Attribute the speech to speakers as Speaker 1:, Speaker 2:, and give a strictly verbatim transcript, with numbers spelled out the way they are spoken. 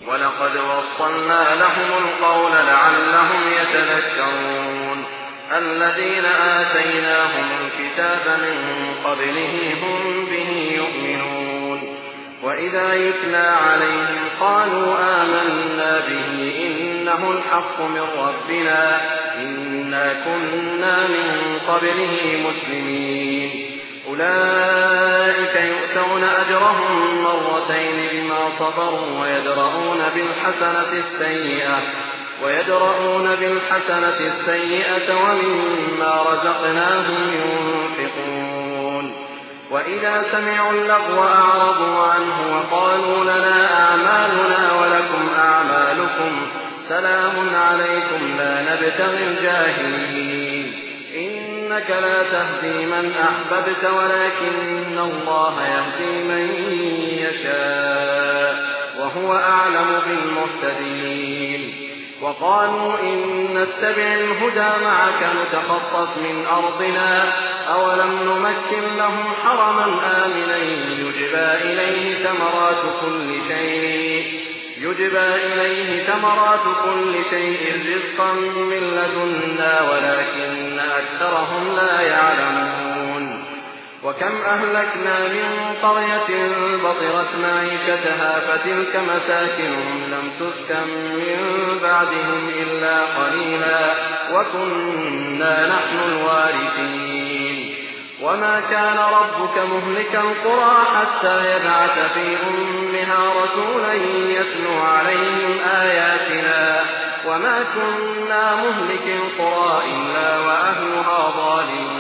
Speaker 1: ولقد وصلنا لهم القول لعلهم يتذكرون الذين آتيناهم الكتاب من قبله هم به يؤمنون وإذا يتلى عليهم قالوا آمنا به إنه الحق من ربنا إنا كنا من قبله مسلمين أولئك يؤتون أجرهم مرتين بما صبروا ويدرؤون بالحسنة السيئة ويدرؤون بالحسنة السيئة ومما رزقناهم ينفقون وإذا سمعوا اللغو أعرضوا عنه وقالوا لنا أعمالنا ولكم أعمالكم سلام عليكم لا نبتغي الجاهلين إنك لا تهدي من أحببت ولكن الله يهدي من يشاء وهو أعلم بالمهتدين وقالوا إن نتبع الهدى معك نتخطف من أرضنا أولم نمكن لهم حرما آمنا يجبى إليه ثمرات كل شيء يجبى إليه ثمرات كل شيء رزقا من لدنا ولكن أكثرهم لا يعلمون وكم أهلكنا من قرية بطرت معيشتها فتلك مساكنهم لم تسكن من بعدهم إلا قليلا وكنا نحن الوارثين وما كان ربك مهلك القرى حتى يبعث في أمها رسولا يتلو عليهم آياتنا وما كنا مهلك القرى إلا وأهلها ظالمون